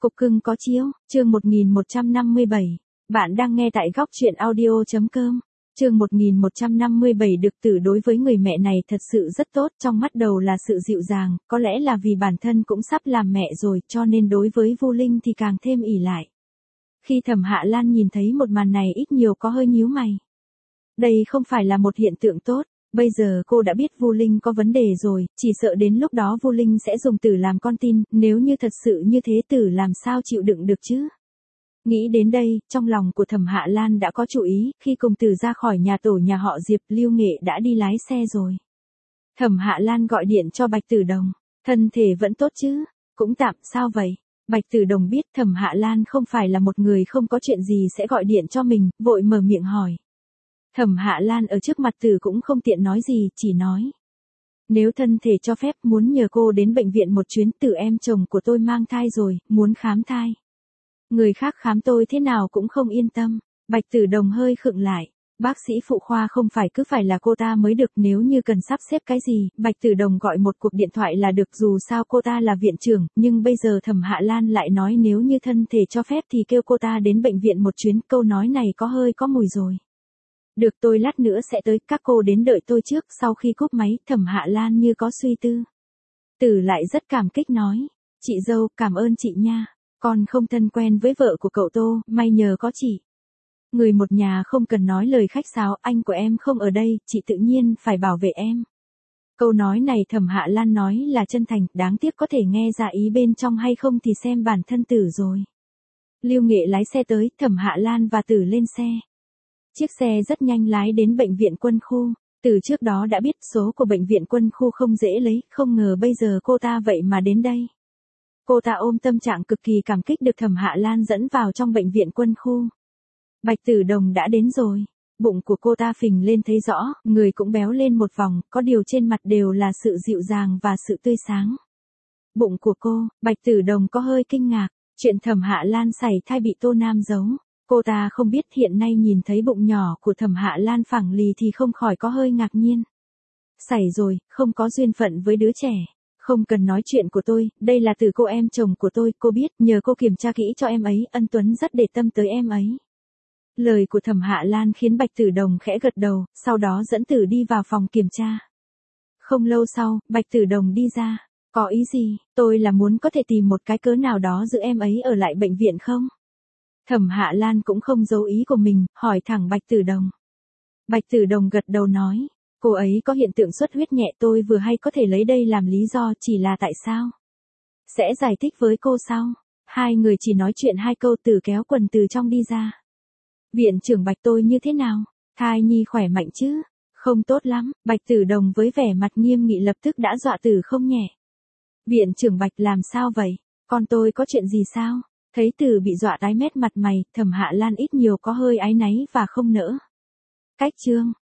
Cục cưng có chiếu, chương 1157. Bạn đang nghe tại góc truyện audio.com. Chương 1157 Đực Tử đối với người mẹ này thật sự rất tốt, trong mắt đầu là sự dịu dàng, có lẽ là vì bản thân cũng sắp làm mẹ rồi, cho nên đối với Vu Linh thì càng thêm ỷ lại. Khi Thẩm Hạ Lan nhìn thấy một màn này ít nhiều có hơi nhíu mày. Đây không phải là một hiện tượng tốt. Bây giờ cô đã biết Vu Linh có vấn đề rồi, chỉ sợ đến lúc đó Vu Linh sẽ dùng Tử làm con tin, nếu như thật sự như thế Tử làm sao chịu đựng được chứ? Nghĩ đến đây, trong lòng của Thẩm Hạ Lan đã có chủ ý, khi cùng Tử ra khỏi nhà tổ nhà họ Diệp, Lưu Nghệ đã đi lái xe rồi. Thẩm Hạ Lan gọi điện cho Bạch Tử Đồng, thân thể vẫn tốt chứ? Cũng tạm, sao vậy? Bạch Tử Đồng biết Thẩm Hạ Lan không phải là một người không có chuyện gì sẽ gọi điện cho mình, vội mở miệng hỏi. Thẩm Hạ Lan ở trước mặt Tử cũng không tiện nói gì, chỉ nói. Nếu thân thể cho phép muốn nhờ cô đến bệnh viện một chuyến, Tử em chồng của tôi mang thai rồi, muốn khám thai. Người khác khám tôi thế nào cũng không yên tâm. Bạch Tử Đồng hơi khựng lại. Bác sĩ phụ khoa không phải cứ phải là cô ta mới được, nếu như cần sắp xếp cái gì, Bạch Tử Đồng gọi một cuộc điện thoại là được, dù sao cô ta là viện trưởng, nhưng bây giờ Thẩm Hạ Lan lại nói nếu như thân thể cho phép thì kêu cô ta đến bệnh viện một chuyến, câu nói này có hơi có mùi rồi. Được, tôi lát nữa sẽ tới, các cô đến đợi tôi trước. Sau khi cúp máy, Thẩm Hạ Lan như có suy tư. Tử lại rất cảm kích nói. Chị dâu, cảm ơn chị nha. Con không thân quen với vợ của cậu Tô, may nhờ có chị. Người một nhà không cần nói lời khách sáo, anh của em không ở đây, chị tự nhiên phải bảo vệ em. Câu nói này Thẩm Hạ Lan nói là chân thành, đáng tiếc có thể nghe ra ý bên trong hay không thì xem bản thân Tử rồi. Lưu Nghệ lái xe tới, Thẩm Hạ Lan và Tử lên xe. Chiếc xe rất nhanh lái đến bệnh viện quân khu. Từ trước đó đã biết số của bệnh viện quân khu không dễ lấy, không ngờ bây giờ cô ta vậy mà đến đây. Cô ta ôm tâm trạng cực kỳ cảm kích được Thẩm Hạ Lan dẫn vào trong bệnh viện quân khu. Bạch Tử Đồng đã đến rồi. Bụng của cô ta phình lên thấy rõ, người cũng béo lên một vòng, có điều trên mặt đều là sự dịu dàng và sự tươi sáng. Bụng của cô, Bạch Tử Đồng có hơi kinh ngạc, chuyện Thẩm Hạ Lan sảy thai bị Tô Nam giấu. Cô ta không biết, hiện nay nhìn thấy bụng nhỏ của Thẩm Hạ Lan phẳng lì thì không khỏi có hơi ngạc nhiên. Sảy rồi, không có duyên phận với đứa trẻ. Không cần nói chuyện của tôi, đây là từ cô em chồng của tôi, cô biết, nhờ cô kiểm tra kỹ cho em ấy, Ân Tuấn rất để tâm tới em ấy. Lời của Thẩm Hạ Lan khiến Bạch Tử Đồng khẽ gật đầu, sau đó dẫn Tử đi vào phòng kiểm tra. Không lâu sau, Bạch Tử Đồng đi ra. Có ý gì? Tôi là muốn có thể tìm một cái cớ nào đó giữ em ấy ở lại bệnh viện không? Thẩm Hạ Lan cũng không giấu ý của mình, hỏi thẳng Bạch Tử Đồng. Bạch Tử Đồng gật đầu nói, cô ấy có hiện tượng xuất huyết nhẹ, tôi vừa hay có thể lấy đây làm lý do, chỉ là tại sao? Sẽ giải thích với cô sau. Hai người chỉ nói chuyện hai câu, Tử kéo quần từ trong đi ra. Viện trưởng Bạch, tôi như thế nào? Thai nhi khỏe mạnh chứ? Không tốt lắm. Bạch Tử Đồng với vẻ mặt nghiêm nghị lập tức đã dọa Tử không nhẹ. Viện trưởng Bạch làm sao vậy? Con tôi có chuyện gì sao? Thấy Tử bị dọa tái mét mặt mày, Thẩm Hạ Lan ít nhiều có hơi áy náy và không nỡ. Cách chương.